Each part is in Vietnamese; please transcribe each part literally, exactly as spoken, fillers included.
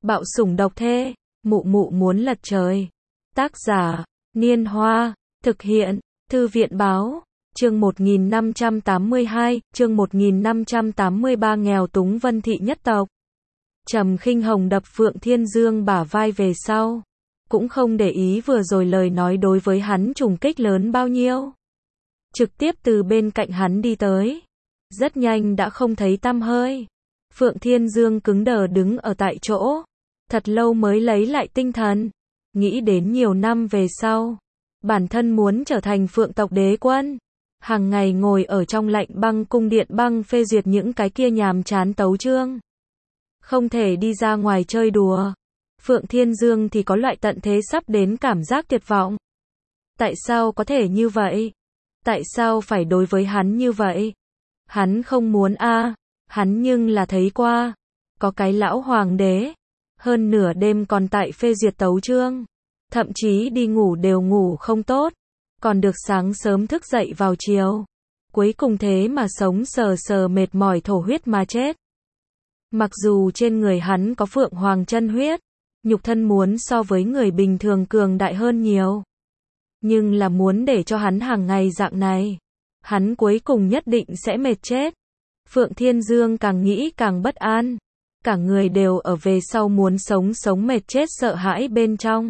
Bạo sủng độc thê, mụ mụ muốn lật trời. Tác giả, Niên Hoa, thực hiện, Thư viện Báo, chương một nghìn năm trăm tám mươi hai, chương một nghìn năm trăm tám mươi ba nghèo túng Vân Thị nhất tộc. Trầm Khinh Hồng đập Phượng Thiên Dương bả vai về sau, cũng không để ý vừa rồi lời nói đối với hắn trùng kích lớn bao nhiêu. Trực tiếp từ bên cạnh hắn đi tới, rất nhanh đã không thấy tăm hơi. Phượng Thiên Dương cứng đờ đứng ở tại chỗ, thật lâu mới lấy lại tinh thần, nghĩ đến nhiều năm về sau, bản thân muốn trở thành Phượng tộc đế quân, hàng ngày ngồi ở trong lạnh băng cung điện băng phê duyệt những cái kia nhàm chán tấu chương. Không thể đi ra ngoài chơi đùa. Phượng Thiên Dương thì có loại tận thế sắp đến cảm giác tuyệt vọng. Tại sao có thể như vậy? Tại sao phải đối với hắn như vậy? Hắn không muốn a, à, hắn nhưng là thấy qua, có cái lão hoàng đế, hơn nửa đêm còn tại phê duyệt tấu chương, thậm chí đi ngủ đều ngủ không tốt, còn được sáng sớm thức dậy vào chiều, cuối cùng thế mà sống sờ sờ mệt mỏi thổ huyết mà chết. Mặc dù trên người hắn có Phượng Hoàng chân huyết, nhục thân muốn so với người bình thường cường đại hơn nhiều, nhưng là muốn để cho hắn hàng ngày dạng này, hắn cuối cùng nhất định sẽ mệt chết. Phượng Thiên Dương càng nghĩ càng bất an, cả người đều ở về sau muốn sống sống mệt chết sợ hãi bên trong.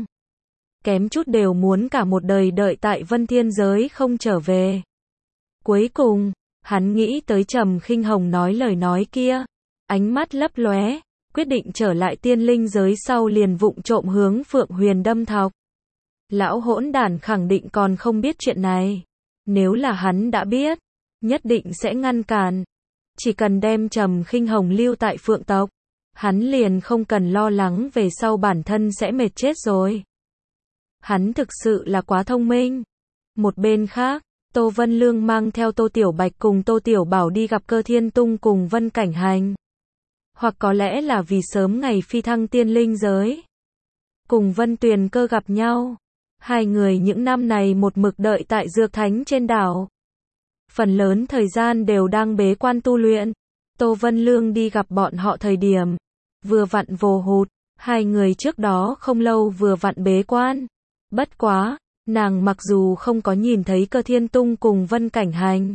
Kém chút đều muốn cả một đời đợi tại Vân Thiên giới không trở về. Cuối cùng, hắn nghĩ tới Trầm Khinh Hồng nói lời nói kia, ánh mắt lấp lóe, quyết định trở lại tiên linh giới sau liền vụng trộm hướng Phượng Huyền đâm thọc. Lão hỗn đản khẳng định còn không biết chuyện này. Nếu là hắn đã biết, nhất định sẽ ngăn cản. Chỉ cần đem Trầm Khinh Hồng lưu tại Phượng tộc, hắn liền không cần lo lắng về sau bản thân sẽ mệt chết rồi. Hắn thực sự là quá thông minh. Một bên khác, Tô Vân Lương mang theo Tô Tiểu Bạch cùng Tô Tiểu Bảo đi gặp Cơ Thiên Tung cùng Vân Cảnh Hành. Hoặc có lẽ là vì sớm ngày phi thăng tiên linh giới, cùng Vân Tuyền Cơ gặp nhau. Hai người những năm này một mực đợi tại Dược Thánh trên đảo. Phần lớn thời gian đều đang bế quan tu luyện. Tô Vân Lương đi gặp bọn họ thời điểm, vừa vặn vồ hụt, hai người trước đó không lâu vừa vặn bế quan. Bất quá, nàng mặc dù không có nhìn thấy Cơ Thiên Tung cùng Vân Cảnh Hành,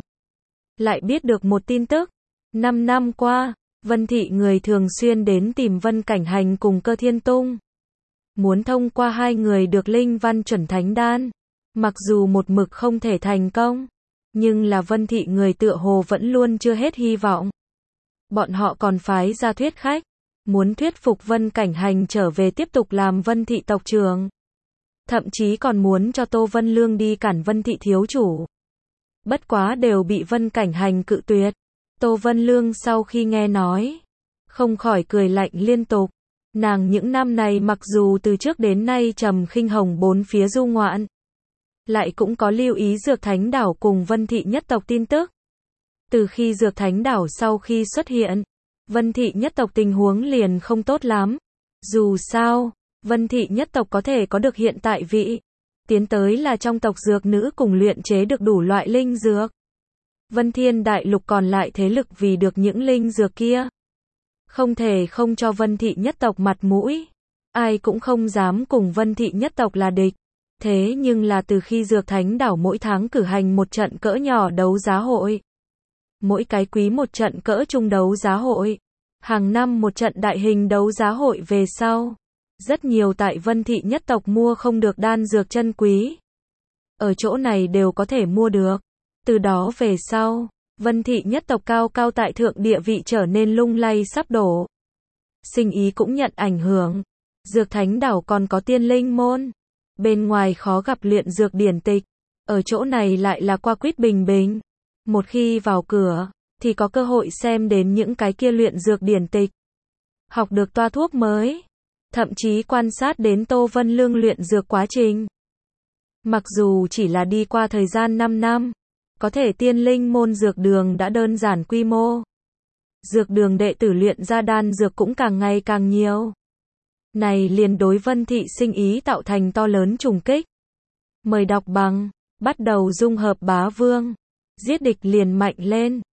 lại biết được một tin tức. Năm năm qua, Vân Thị người thường xuyên đến tìm Vân Cảnh Hành cùng Cơ Thiên Tung, muốn thông qua hai người được linh văn chuẩn thánh đan. Mặc dù một mực không thể thành công, nhưng là Vân Thị người tựa hồ vẫn luôn chưa hết hy vọng. Bọn họ còn phái ra thuyết khách, muốn thuyết phục Vân Cảnh Hành trở về tiếp tục làm Vân Thị tộc trưởng. Thậm chí còn muốn cho Tô Vân Lương đi cản Vân Thị thiếu chủ. Bất quá đều bị Vân Cảnh Hành cự tuyệt. Tô Vân Lương sau khi nghe nói, không khỏi cười lạnh liên tục. Nàng những năm này mặc dù từ trước đến nay Trầm Khinh Hồng bốn phía du ngoạn, lại cũng có lưu ý Dược Thánh đảo cùng Vân Thị nhất tộc tin tức. Từ khi Dược Thánh đảo sau khi xuất hiện, Vân Thị nhất tộc tình huống liền không tốt lắm. Dù sao, Vân Thị nhất tộc có thể có được hiện tại vị, tiến tới là trong tộc dược nữ cùng luyện chế được đủ loại linh dược. Vân Thiên đại lục còn lại thế lực vì được những linh dược kia, không thể không cho Vân Thị nhất tộc mặt mũi. Ai cũng không dám cùng Vân Thị nhất tộc là địch. Thế nhưng là từ khi Dược Thánh đảo mỗi tháng cử hành một trận cỡ nhỏ đấu giá hội, mỗi cái quý một trận cỡ trung đấu giá hội, hàng năm một trận đại hình đấu giá hội về sau, rất nhiều tại Vân Thị nhất tộc mua không được đan dược chân quý, ở chỗ này đều có thể mua được. Từ đó về sau, Vân Thị nhất tộc cao cao tại thượng địa vị trở nên lung lay sắp đổ. Sinh ý cũng nhận ảnh hưởng. Dược Thánh đảo còn có tiên linh môn, bên ngoài khó gặp luyện dược điển tịch, ở chỗ này lại là qua quýt bình bình. Một khi vào cửa, thì có cơ hội xem đến những cái kia luyện dược điển tịch, học được toa thuốc mới, thậm chí quan sát đến Tô Vân Lương luyện dược quá trình. Mặc dù chỉ là đi qua thời gian năm năm, có thể tiên linh môn dược đường đã đơn giản quy mô. Dược đường đệ tử luyện ra đan dược cũng càng ngày càng nhiều. Này liền đối Vân Thị sinh ý tạo thành to lớn trùng kích. Mời đọc bằng, bắt đầu dung hợp bá vương, giết địch liền mạnh lên.